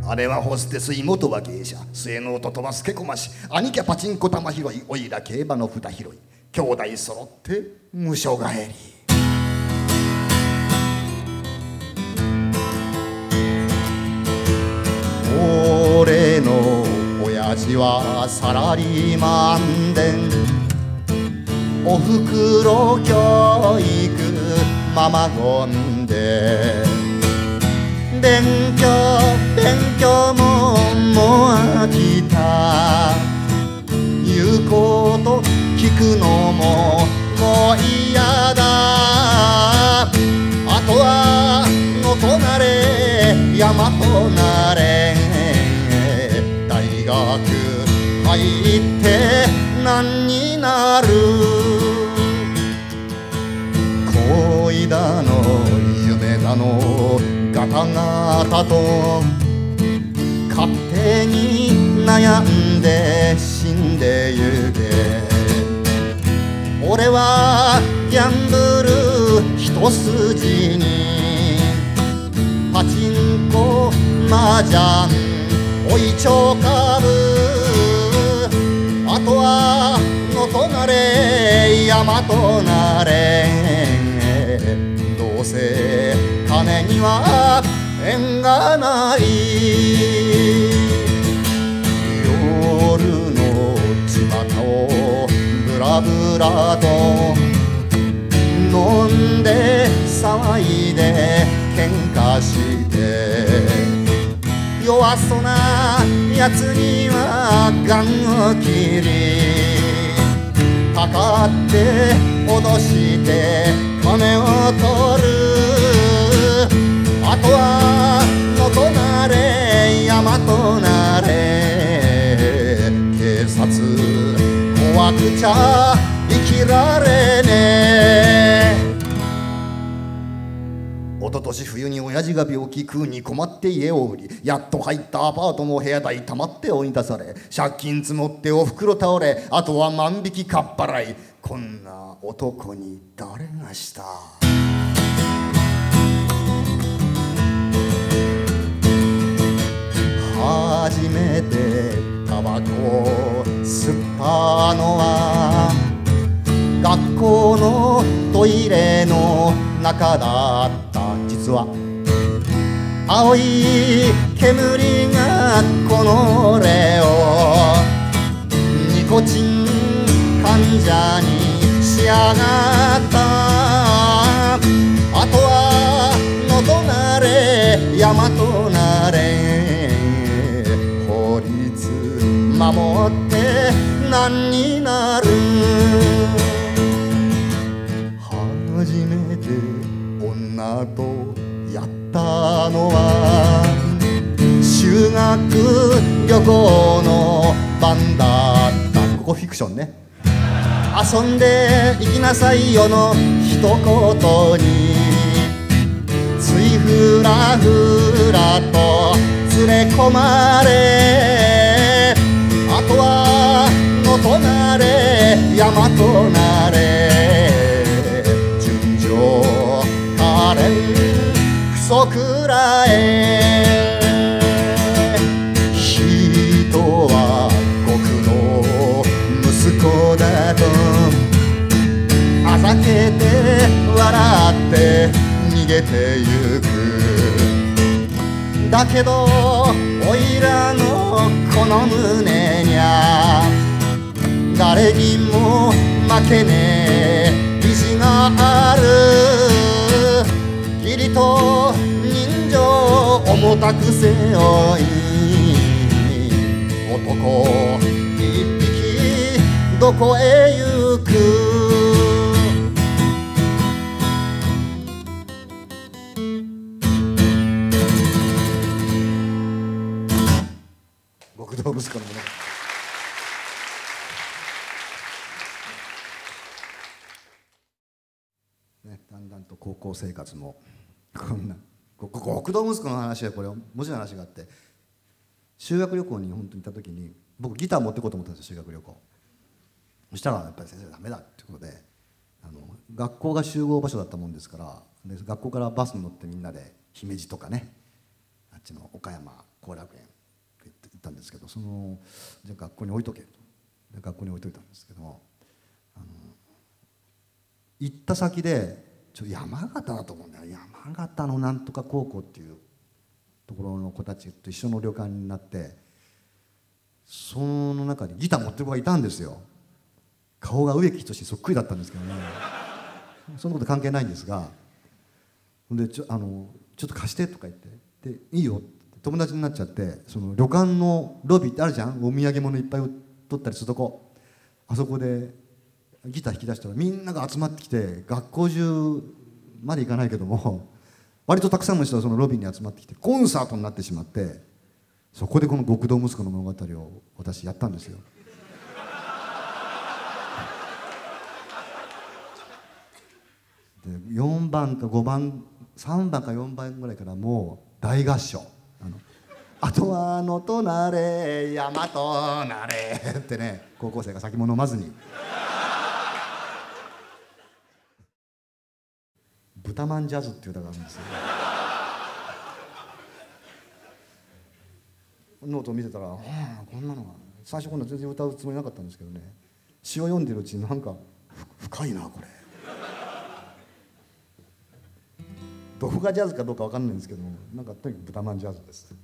姉はホステス、妹は芸者、末の弟は助こまし、兄貴はパチンコ玉拾い、おいら競馬の札拾い、兄弟揃って無所帰り。俺の親父はサラリーマンで、おふくろ教育ママゴンで、勉強も飽きた、言うこと聞くのもう嫌だ、あとは野となれ山となれ、大学入って何になる、恋だの夢だのガタガタと勝手に悩んで死んでゆけ、俺はギャンブル一筋に、パチンコ麻雀おいちょかぶ、あとは野となれ山となれ、どうせ金には縁がない、夜の巷をブラブラと飲んで騒いで喧嘩して、弱そうなやつにはガンを切りかかって脅して金を取る、あとは野となれ山となれ、警察怖くちゃ生きられねえ。一昨年冬に親父が病気、食うに困って家を売り、やっと入ったアパートの部屋代たまって追い出され、借金積もっておふくろ倒れ、あとは万引きかっぱらい、こんな男に誰がした。初めてタバコを吸ったのは学校のトイレの中だった。実は青い煙がこの俺をニコチン患者にしやがった、あとは野となれ山となれ、法律守って何になる、初めて女とやったのは修学旅行の晩だった。ここフィクションね。遊んで行きなさいよの一言についふらふらと連れ込まれ、あとは野となれ山となれ、純情可憐クソくらえ、人は僕の息子だとあざけて笑って逃げてゆく、だけどおいらのこの胸にゃ誰にも負けねえ意地がある、義理と人情重たく背負い男一匹どこへ行く。極道息子のもの、ね、だんだんと高校生活もこんな極道息子の話はこれ面白い話があって、修学旅行に本当に行った時に僕ギター持ってこうと思ったんですよ、修学旅行。そしたらやっぱり先生ダメだってことで、学校が集合場所だったもんですから、で学校からバスに乗ってみんなで姫路とかね、あっちの岡山後楽園って言ったんですけど、じゃあ学校に置いとけと。で学校に置いといたんですけど、行った先で山形だと思うんだよ。山形のなんとか高校っていうところの子たちと一緒の旅館になって、その中にギター持ってる子がいたんですよ。顔が植木等そっくりだったんですけどね。そのこと関係ないんですが、でちょっと貸してとか言って、でいいよって友達になっちゃって、その旅館のロビーってあるじゃん、お土産物いっぱい取ったりするとこ、あそこでギター弾き出したらみんなが集まってきて、学校中まで行かないけども割とたくさんの人がそのロビーに集まってきてコンサートになってしまって、そこでこの極道息子の物語を私やったんですよ。で4番か5番3番か4番ぐらいからもう大合唱、あとは能となれ山となれってね、高校生が先も飲まずに豚まんジャズっていう歌があるんですよ。ノートを見てたら、こんなのが最初こんな全然歌うつもりなかったんですけどね、詩を読んでるうちになんか深いなこれ。どこがジャズかどうかわかんないんですけども、なんかとにかく豚まんジャズです。